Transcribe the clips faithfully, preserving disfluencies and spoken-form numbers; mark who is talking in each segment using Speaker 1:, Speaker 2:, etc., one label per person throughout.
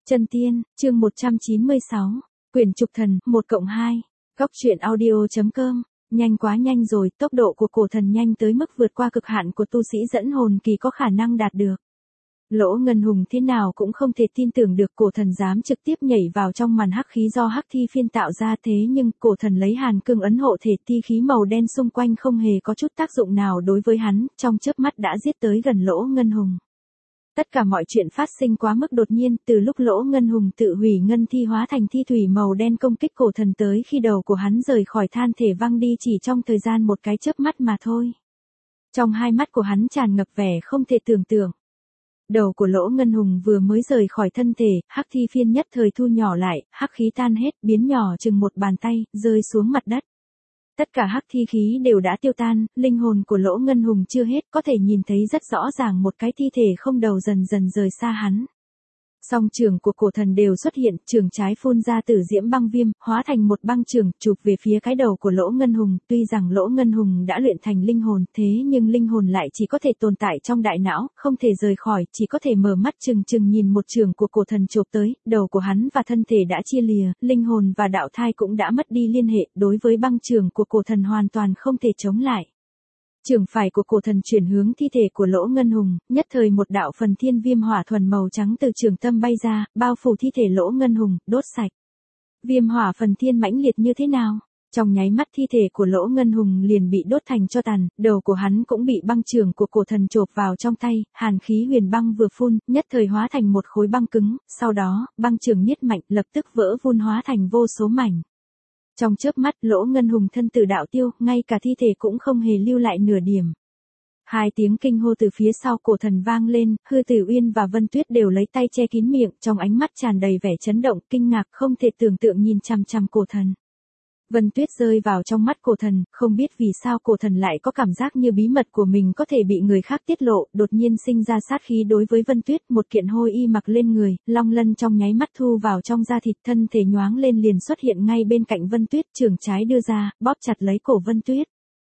Speaker 1: Chân tiên, chương một trăm chín mươi sáu, Quyển trục thần, một cộng hai, Góc truyện audio.com, nhanh quá nhanh rồi, tốc độ của cổ thần nhanh tới mức vượt qua cực hạn của tu sĩ dẫn hồn kỳ có khả năng đạt được. Lỗ Ngân Hùng thế nào cũng không thể tin tưởng được cổ thần dám trực tiếp nhảy vào trong màn hắc khí do hắc thi phiên tạo ra, thế nhưng cổ thần lấy hàn cương ấn hộ thể, ti khí màu đen xung quanh không hề có chút tác dụng nào đối với hắn, trong chớp mắt đã giết tới gần Lỗ Ngân Hùng. Tất cả mọi chuyện phát sinh quá mức đột nhiên, từ lúc Lỗ Ngân Hùng tự hủy ngân thi hóa thành thi thủy màu đen công kích cổ thần tới khi đầu của hắn rời khỏi than thể văng đi chỉ trong thời gian một cái chớp mắt mà thôi. Trong hai mắt của hắn tràn ngập vẻ không thể tưởng tượng. Đầu của Lỗ Ngân Hùng vừa mới rời khỏi thân thể, hắc thi phiên nhất thời thu nhỏ lại, hắc khí tan hết, biến nhỏ chừng một bàn tay, rơi xuống mặt đất. Tất cả hắc thi khí đều đã tiêu tan, linh hồn của Lỗ Ngân Hùng chưa hết, có thể nhìn thấy rất rõ ràng một cái thi thể không đầu dần dần rời xa hắn. Song trường của cổ thần đều xuất hiện, trường trái phun ra tử diễm băng viêm, hóa thành một băng trường, chụp về phía cái đầu của Lỗ Ngân Hùng. Tuy rằng Lỗ Ngân Hùng đã luyện thành linh hồn, thế nhưng linh hồn lại chỉ có thể tồn tại trong đại não, không thể rời khỏi, chỉ có thể mở mắt chừng chừng nhìn một trường của cổ thần chộp tới, đầu của hắn và thân thể đã chia lìa, linh hồn và đạo thai cũng đã mất đi liên hệ, đối với băng trường của cổ thần hoàn toàn không thể chống lại. Trường phải của cổ thần chuyển hướng thi thể của Lỗ Ngân Hùng, nhất thời một đạo phần thiên viêm hỏa thuần màu trắng từ trường tâm bay ra, bao phủ thi thể Lỗ Ngân Hùng, đốt sạch. Viêm hỏa phần thiên mãnh liệt như thế nào? Trong nháy mắt thi thể của Lỗ Ngân Hùng liền bị đốt thành tro tàn, đầu của hắn cũng bị băng trường của cổ thần chộp vào trong tay, hàn khí huyền băng vừa phun, nhất thời hóa thành một khối băng cứng, sau đó, băng trường nhiết mạnh, lập tức vỡ vun hóa thành vô số mảnh. Trong chớp mắt, Lỗ Ngân Hùng thân tử đạo tiêu, ngay cả thi thể cũng không hề lưu lại nửa điểm. Hai tiếng kinh hô từ phía sau cổ thần vang lên, Hư Tử Uyên và Vân Tuyết đều lấy tay che kín miệng, trong ánh mắt tràn đầy vẻ chấn động, kinh ngạc, không thể tưởng tượng nhìn chằm chằm cổ thần. Vân Tuyết rơi vào trong mắt cổ thần, không biết vì sao cổ thần lại có cảm giác như bí mật của mình có thể bị người khác tiết lộ, đột nhiên sinh ra sát khí đối với Vân Tuyết, một kiện hôi y mặc lên người, long lân trong nháy mắt thu vào trong da thịt, thân thể nhoáng lên liền xuất hiện ngay bên cạnh Vân Tuyết, trường trái đưa ra, bóp chặt lấy cổ Vân Tuyết.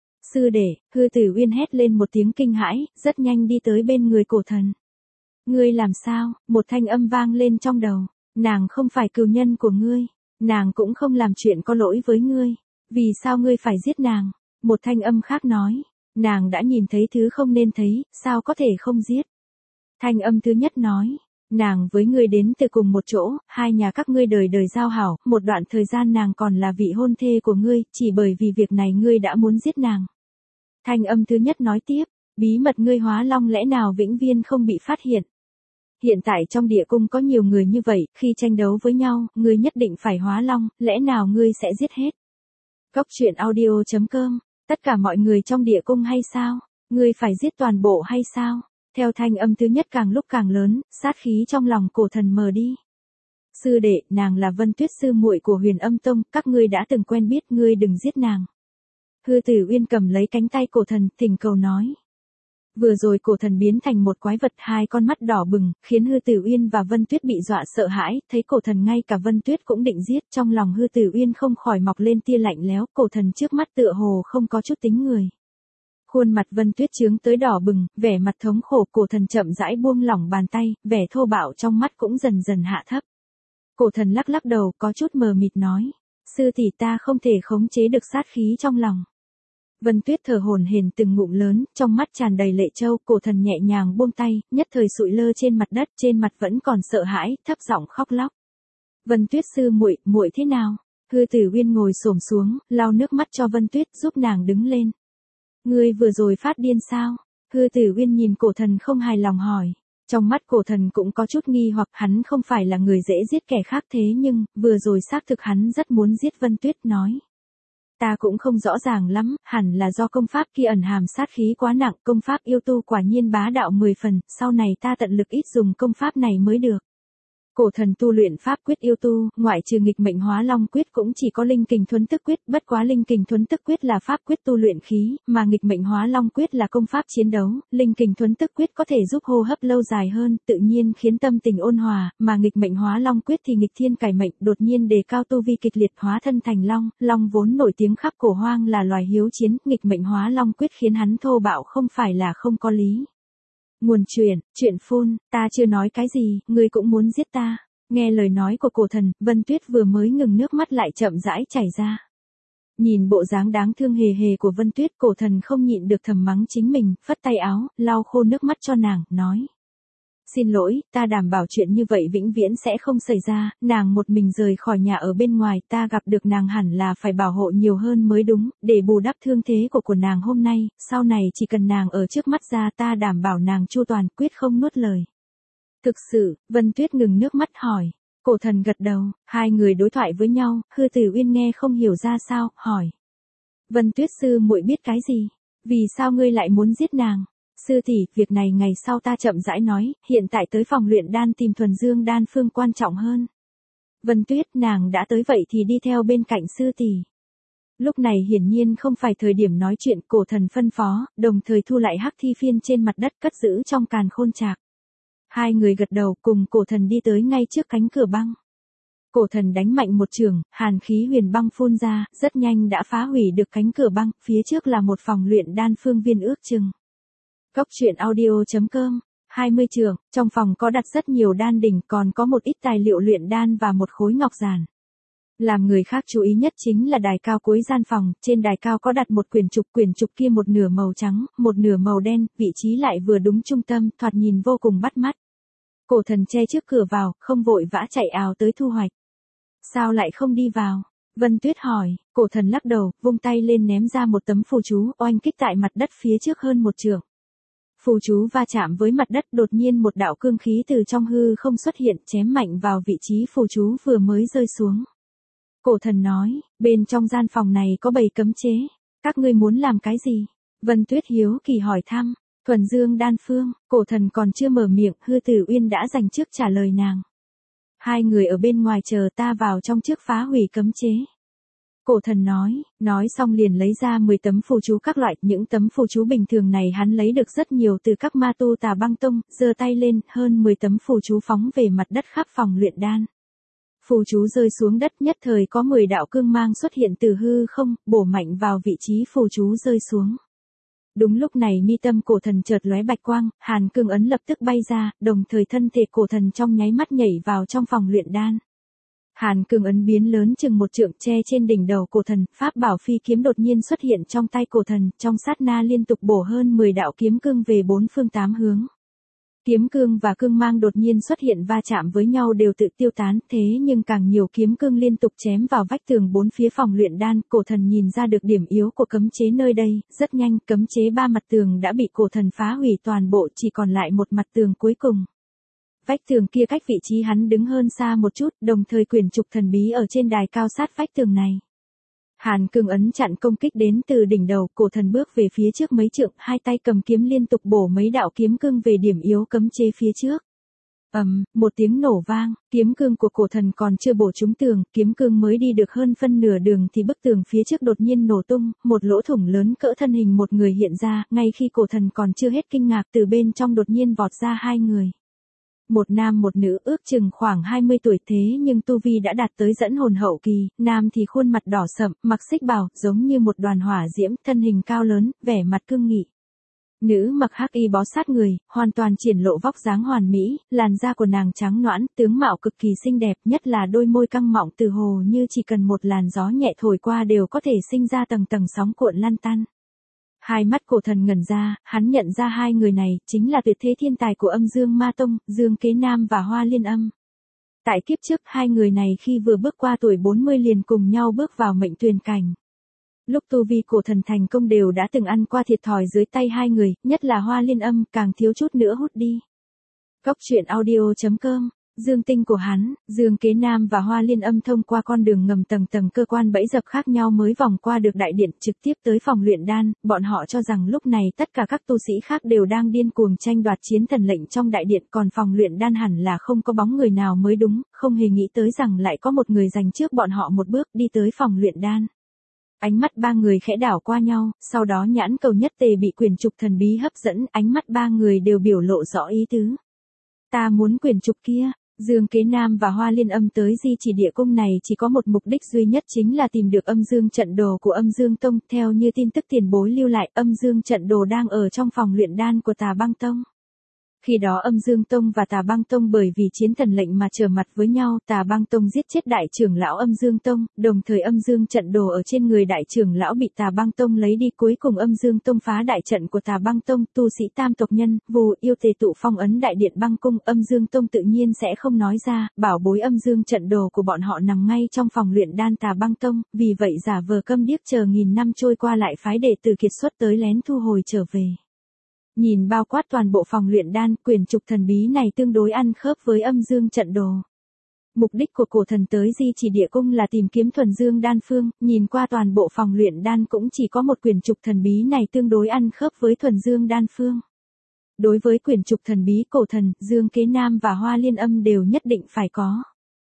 Speaker 1: Sư đệ, Hư Tử Uyên hét lên một tiếng kinh hãi, rất nhanh đi tới bên người cổ thần. Ngươi làm sao? Một thanh âm vang lên trong đầu, nàng không phải cừu nhân của ngươi. Nàng cũng không làm chuyện có lỗi với ngươi. Vì sao ngươi phải giết nàng? Một thanh âm khác nói. Nàng đã nhìn thấy thứ không nên thấy, sao có thể không giết? Thanh âm thứ nhất nói. Nàng với ngươi đến từ cùng một chỗ, hai nhà các ngươi đời đời giao hảo, một đoạn thời gian nàng còn là vị hôn thê của ngươi, chỉ bởi vì việc này ngươi đã muốn giết nàng. Thanh âm thứ nhất nói tiếp. Bí mật ngươi hóa long lẽ nào vĩnh viễn không bị phát hiện? Hiện tại trong địa cung có nhiều người như vậy, khi tranh đấu với nhau, ngươi nhất định phải hóa long, lẽ nào ngươi sẽ giết hết? Góc truyện audio.com, tất cả mọi người trong địa cung hay sao? Ngươi phải giết toàn bộ hay sao? Theo thanh âm thứ nhất càng lúc càng lớn, sát khí trong lòng cổ thần mờ đi. Sư đệ, nàng là Vân Tuyết sư muội của Huyền Âm Tông, các ngươi đã từng quen biết, ngươi đừng giết nàng. Hư Tử Uyên cầm lấy cánh tay cổ thần, thỉnh cầu nói. Vừa rồi cổ thần biến thành một quái vật, hai con mắt đỏ bừng, khiến Hư Tử Uyên và Vân Tuyết bị dọa sợ hãi, thấy cổ thần ngay cả Vân Tuyết cũng định giết, trong lòng Hư Tử Uyên không khỏi mọc lên tia lạnh lẽo, cổ thần trước mắt tựa hồ không có chút tính người. Khuôn mặt Vân Tuyết chướng tới đỏ bừng, vẻ mặt thống khổ, cổ thần chậm rãi buông lỏng bàn tay, vẻ thô bạo trong mắt cũng dần dần hạ thấp. Cổ thần lắc lắc đầu, có chút mờ mịt nói, sư tỷ ta không thể khống chế được sát khí trong lòng. Vân Tuyết thở hổn hển từng ngụm lớn, trong mắt tràn đầy lệ châu, cổ thần nhẹ nhàng buông tay, nhất thời sụi lơ trên mặt đất, trên mặt vẫn còn sợ hãi, thấp giọng khóc lóc. Vân Tuyết sư muội, muội thế nào? Hư Tử Uyên ngồi xổm xuống, lau nước mắt cho Vân Tuyết, giúp nàng đứng lên. Ngươi vừa rồi phát điên sao? Hư Tử Uyên nhìn cổ thần không hài lòng hỏi. Trong mắt cổ thần cũng có chút nghi hoặc, hắn không phải là người dễ giết kẻ khác, thế nhưng, vừa rồi xác thực hắn rất muốn giết Vân Tuyết, nói. Ta cũng không rõ ràng lắm, hẳn là do công pháp kia ẩn hàm sát khí quá nặng, công pháp yêu tu quả nhiên bá đạo mười phần, sau này ta tận lực ít dùng công pháp này mới được. Cổ thần tu luyện pháp quyết yêu tu, ngoại trừ nghịch mệnh hóa long quyết cũng chỉ có linh kình thuấn tức quyết, bất quá linh kình thuấn tức quyết là pháp quyết tu luyện khí, mà nghịch mệnh hóa long quyết là công pháp chiến đấu, linh kình thuấn tức quyết có thể giúp hô hấp lâu dài hơn, tự nhiên khiến tâm tình ôn hòa, mà nghịch mệnh hóa long quyết thì nghịch thiên cải mệnh, đột nhiên đề cao tu vi kịch liệt hóa thân thành long, long vốn nổi tiếng khắp cổ hoang là loài hiếu chiến, nghịch mệnh hóa long quyết khiến hắn thô bạo không phải là không có lý. Nguồn chuyện, chuyện phun, ta chưa nói cái gì, ngươi cũng muốn giết ta. Nghe lời nói của cổ thần, Vân Tuyết vừa mới ngừng nước mắt lại chậm rãi chảy ra. Nhìn bộ dáng đáng thương hề hề của Vân Tuyết, cổ thần không nhịn được thầm mắng chính mình, phất tay áo, lau khô nước mắt cho nàng, nói. Xin lỗi, ta đảm bảo chuyện như vậy vĩnh viễn sẽ không xảy ra, nàng một mình rời khỏi nhà ở bên ngoài, ta gặp được nàng hẳn là phải bảo hộ nhiều hơn mới đúng, để bù đắp thương thế của của nàng hôm nay, sau này chỉ cần nàng ở trước mắt ra ta đảm bảo nàng chu toàn, quyết không nuốt lời. Thực sự, Vân Tuyết ngừng nước mắt hỏi. Cổ thần gật đầu, hai người đối thoại với nhau, Hư Tử Uyên nghe không hiểu ra sao, hỏi. Vân Tuyết sư muội biết cái gì? Vì sao ngươi lại muốn giết nàng? Sư tỷ, việc này ngày sau ta chậm rãi nói, hiện tại tới phòng luyện đan tìm thuần dương đan phương quan trọng hơn. Vân Tuyết, nàng đã tới vậy thì đi theo bên cạnh sư tỷ. Lúc này hiển nhiên không phải thời điểm nói chuyện, cổ thần phân phó, đồng thời thu lại hắc thi phiên trên mặt đất cất giữ trong càn khôn trạc. Hai người gật đầu cùng cổ thần đi tới ngay trước cánh cửa băng. Cổ thần đánh mạnh một trường, hàn khí huyền băng phun ra, rất nhanh đã phá hủy được cánh cửa băng, phía trước là một phòng luyện đan phương viên ước chừng. Góc truyện audio chấm com, hai mươi trường, trong phòng có đặt rất nhiều đan đỉnh, còn có một ít tài liệu luyện đan và một khối ngọc giản. Làm người khác chú ý nhất chính là đài cao cuối gian phòng, trên đài cao có đặt một quyển trục, quyển trục kia một nửa màu trắng, một nửa màu đen, vị trí lại vừa đúng trung tâm, thoạt nhìn vô cùng bắt mắt. Cổ thần che trước cửa vào, không vội vã chạy ào tới thu hoạch. Sao lại không đi vào? Vân Tuyết hỏi, cổ thần lắc đầu, vung tay lên ném ra một tấm phù chú, oanh kích tại mặt đất phía trước hơn một trượng. Phù chú va chạm với mặt đất, đột nhiên một đạo cương khí từ trong hư không xuất hiện, chém mạnh vào vị trí phù chú vừa mới rơi xuống. Cổ thần nói, bên trong gian phòng này có bầy cấm chế, các ngươi muốn làm cái gì? Vân Tuyết hiếu kỳ hỏi thăm, thuần dương đan phương, cổ thần còn chưa mở miệng, Hư Tử Uyên đã dành trước trả lời nàng. Hai người ở bên ngoài chờ ta vào trong trước phá hủy cấm chế. Cổ thần nói, nói xong liền lấy ra mười tấm phù chú các loại, những tấm phù chú bình thường này hắn lấy được rất nhiều từ các ma tu Tà Băng Tông, giơ tay lên, hơn mười tấm phù chú phóng về mặt đất khắp phòng luyện đan. Phù chú rơi xuống đất, nhất thời có mười đạo cương mang xuất hiện từ hư không, bổ mạnh vào vị trí phù chú rơi xuống. Đúng lúc này mi tâm cổ thần chợt lóe bạch quang, hàn cương ấn lập tức bay ra, đồng thời thân thể cổ thần trong nháy mắt nhảy vào trong phòng luyện đan. Hàn cương ấn biến lớn chừng một trượng che trên đỉnh đầu cổ thần, pháp bảo phi kiếm đột nhiên xuất hiện trong tay cổ thần, trong sát na liên tục bổ hơn mười đạo kiếm cương về bốn phương tám hướng. Kiếm cương và cương mang đột nhiên xuất hiện va chạm với nhau đều tự tiêu tán, thế nhưng càng nhiều kiếm cương liên tục chém vào vách tường bốn phía phòng luyện đan, cổ thần nhìn ra được điểm yếu của cấm chế nơi đây, rất nhanh cấm chế ba mặt tường đã bị cổ thần phá hủy toàn bộ, chỉ còn lại một mặt tường cuối cùng. Vách tường kia cách vị trí hắn đứng hơn xa một chút, đồng thời quyển trục thần bí ở trên đài cao sát vách tường này. Hàn cương ấn chặn công kích đến từ đỉnh đầu, cổ thần bước về phía trước mấy trượng, hai tay cầm kiếm liên tục bổ mấy đạo kiếm cương về điểm yếu cấm chế phía trước. Ầm, um, một tiếng nổ vang, kiếm cương của cổ thần còn chưa bổ trúng tường, kiếm cương mới đi được hơn phân nửa đường thì bức tường phía trước đột nhiên nổ tung, một lỗ thủng lớn cỡ thân hình một người hiện ra, ngay khi cổ thần còn chưa hết kinh ngạc, từ bên trong đột nhiên vọt ra hai người. Một nam một nữ, ước chừng khoảng hai mươi tuổi, thế nhưng tu vi đã đạt tới dẫn hồn hậu kỳ, nam thì khuôn mặt đỏ sậm, mặc xích bào, giống như một đoàn hỏa diễm, thân hình cao lớn, vẻ mặt cương nghị. Nữ mặc hắc y bó sát người, hoàn toàn triển lộ vóc dáng hoàn mỹ, làn da của nàng trắng nõn, tướng mạo cực kỳ xinh đẹp, nhất là đôi môi căng mọng từ hồ như chỉ cần một làn gió nhẹ thổi qua đều có thể sinh ra tầng tầng sóng cuộn lăn tăn. Hai mắt cổ thần ngẩn ra, hắn nhận ra hai người này, chính là tuyệt thế thiên tài của Âm Dương Ma Tông, Dương Kế Nam và Hoa Liên Âm. Tại kiếp trước, hai người này khi vừa bước qua tuổi bốn mươi liền cùng nhau bước vào mệnh tuyền cảnh. Lúc tu vi cổ thần thành công đều đã từng ăn qua thiệt thòi dưới tay hai người, nhất là Hoa Liên Âm, càng thiếu chút nữa hút đi. Góc truyện audio chấm com, Dương tinh của hắn, Dương Kế Nam và Hoa Liên Âm thông qua con đường ngầm tầng tầng cơ quan bẫy dập khác nhau mới vòng qua được đại điện, trực tiếp tới phòng luyện đan, bọn họ cho rằng lúc này tất cả các tu sĩ khác đều đang điên cuồng tranh đoạt chiến thần lệnh trong đại điện, còn phòng luyện đan hẳn là không có bóng người nào mới đúng, không hề nghĩ tới rằng lại có một người giành trước bọn họ một bước đi tới phòng luyện đan. Ánh mắt ba người khẽ đảo qua nhau, sau đó nhãn cầu nhất tề bị quyển trục thần bí hấp dẫn, ánh mắt ba người đều biểu lộ rõ ý tứ. Ta muốn quyển trục kia. Dương Kế Nam và Hoa Liên Âm tới di chỉ địa cung này chỉ có một mục đích duy nhất, chính là tìm được âm dương trận đồ của Âm Dương Tông, theo như tin tức tiền bối lưu lại, âm dương trận đồ đang ở trong phòng luyện đan của Tà Băng Tông. Khi đó Âm Dương Tông và Tà Bang Tông bởi vì chiến thần lệnh mà trở mặt với nhau, Tà Bang Tông giết chết đại trưởng lão Âm Dương Tông, đồng thời Âm Dương trận đồ ở trên người đại trưởng lão bị Tà Bang Tông lấy đi, cuối cùng Âm Dương Tông phá đại trận của Tà Bang Tông, tu sĩ tam tộc nhân, Vù Yêu tề tụ phong ấn đại điện băng cung, Âm Dương Tông tự nhiên sẽ không nói ra, bảo bối Âm Dương trận đồ của bọn họ nằm ngay trong phòng luyện đan Tà Bang Tông, vì vậy giả vờ câm điếc chờ nghìn năm trôi qua lại phái đệ tử kiệt xuất tới lén thu hồi trở về. Nhìn bao quát toàn bộ phòng luyện đan, quyển trục thần bí này tương đối ăn khớp với Âm Dương trận đồ. Mục đích của cổ thần tới Di Chỉ Địa Cung là tìm kiếm thuần dương đan phương, nhìn qua toàn bộ phòng luyện đan cũng chỉ có một quyển trục thần bí này tương đối ăn khớp với thuần dương đan phương. Đối với quyển trục thần bí cổ thần, Dương Kế Nam và Hoa Liên Âm đều nhất định phải có.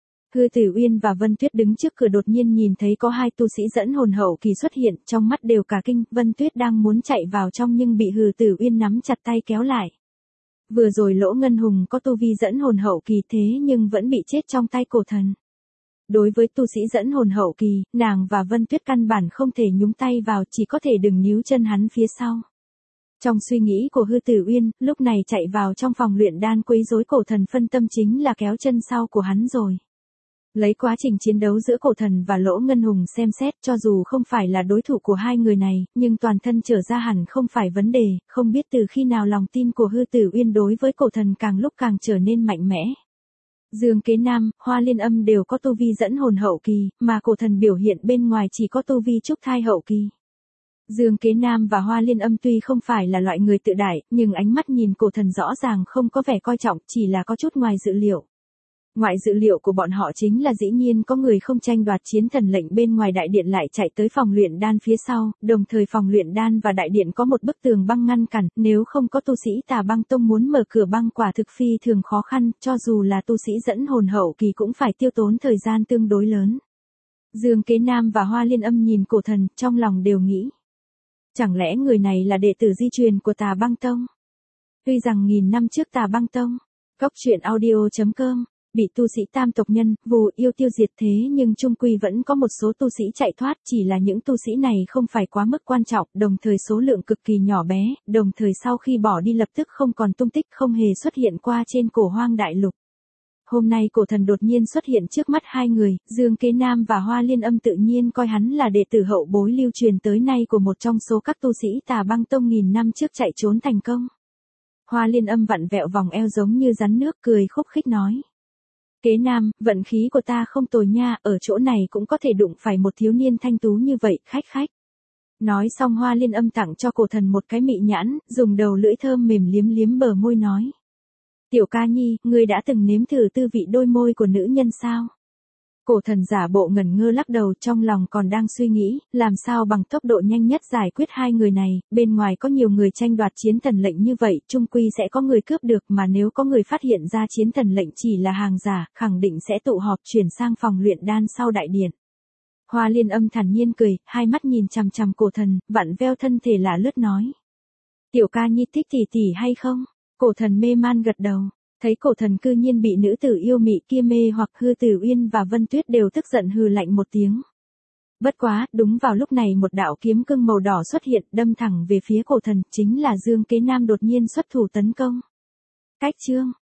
Speaker 1: Hư Tử Uyên và Vân Tuyết đứng trước cửa đột nhiên nhìn thấy có hai tu sĩ dẫn hồn hậu kỳ xuất hiện, trong mắt đều cả kinh, Vân Tuyết đang muốn chạy vào trong nhưng bị Hư Tử Uyên nắm chặt tay kéo lại. Vừa rồi Lỗ Ngân Hùng có tu vi dẫn hồn hậu kỳ thế nhưng vẫn bị chết trong tay cổ thần. Đối với tu sĩ dẫn hồn hậu kỳ, nàng và Vân Tuyết căn bản không thể nhúng tay vào, chỉ có thể đừng níu chân hắn phía sau. Trong suy nghĩ của Hư Tử Uyên, lúc này chạy vào trong phòng luyện đan quấy rối cổ thần phân tâm chính là kéo chân sau của hắn rồi. Lấy quá trình chiến đấu giữa cổ thần và Lỗ Ngân Hùng xem xét, cho dù không phải là đối thủ của hai người này, nhưng toàn thân trở ra hẳn không phải vấn đề, không biết từ khi nào lòng tin của Hư Tử Uyên đối với cổ thần càng lúc càng trở nên mạnh mẽ. Dương Kế Nam, Hoa Liên Âm đều có tu vi dẫn hồn hậu kỳ, mà cổ thần biểu hiện bên ngoài chỉ có tu vi trúc thai hậu kỳ. Dương Kế Nam và Hoa Liên Âm tuy không phải là loại người tự đại, nhưng ánh mắt nhìn cổ thần rõ ràng không có vẻ coi trọng, chỉ là có chút ngoài dự liệu. Ngoại dự liệu của bọn họ chính là dĩ nhiên có người không tranh đoạt chiến thần lệnh bên ngoài đại điện lại chạy tới phòng luyện đan phía sau, đồng thời phòng luyện đan và đại điện có một bức tường băng ngăn cản, nếu không có tu sĩ Tà Bang Tông muốn mở cửa băng quả thực phi thường khó khăn, cho dù là tu sĩ dẫn hồn hậu kỳ cũng phải tiêu tốn thời gian tương đối lớn. Dương Kế Nam và Hoa Liên Âm nhìn cổ thần, trong lòng đều nghĩ. Chẳng lẽ người này là đệ tử di truyền của Tà Bang Tông? Tuy rằng nghìn năm trước Tà Bang Tông, Cốc Truyện Audio chấm com bị tu sĩ tam tộc nhân, Vù Yêu tiêu diệt thế nhưng chung quy vẫn có một số tu sĩ chạy thoát, chỉ là những tu sĩ này không phải quá mức quan trọng, đồng thời số lượng cực kỳ nhỏ bé, đồng thời sau khi bỏ đi lập tức không còn tung tích, không hề xuất hiện qua trên cổ hoang đại lục. Hôm nay cổ thần đột nhiên xuất hiện trước mắt hai người, Dương Kế Nam và Hoa Liên Âm tự nhiên coi hắn là đệ tử hậu bối lưu truyền tới nay của một trong số các tu sĩ Tà Bang Tông nghìn năm trước chạy trốn thành công. Hoa Liên Âm vặn vẹo vòng eo giống như rắn nước, cười khúc khích nói. Kế Nam, vận khí của ta không tồi nha, ở chỗ này cũng có thể đụng phải một thiếu niên thanh tú như vậy, khách khách. Nói xong Hoa Liên Âm tặng cho cổ thần một cái mị nhãn, dùng đầu lưỡi thơm mềm liếm liếm bờ môi nói. Tiểu ca nhi, ngươi đã từng nếm thử tư vị đôi môi của nữ nhân sao? Cổ thần giả bộ ngẩn ngơ lắc đầu, trong lòng còn đang suy nghĩ, làm sao bằng tốc độ nhanh nhất giải quyết hai người này, bên ngoài có nhiều người tranh đoạt chiến thần lệnh như vậy, chung quy sẽ có người cướp được, mà nếu có người phát hiện ra chiến thần lệnh chỉ là hàng giả, khẳng định sẽ tụ họp chuyển sang phòng luyện đan sau đại điện. Hoa Liên Âm thản nhiên cười, hai mắt nhìn chằm chằm cổ thần, vặn veo thân thể lả lướt nói. Tiểu ca nhi thích tỷ tỷ hay không? Cổ thần mê man gật đầu. Thấy cổ thần cư nhiên bị nữ tử yêu mị kia mê hoặc, Hư Tử Uyên và Vân Tuyết đều tức giận hừ lạnh một tiếng. Bất quá, đúng vào lúc này một đạo kiếm cương màu đỏ xuất hiện, đâm thẳng về phía cổ thần, chính là Dương Kế Nam đột nhiên xuất thủ tấn công. Cách chương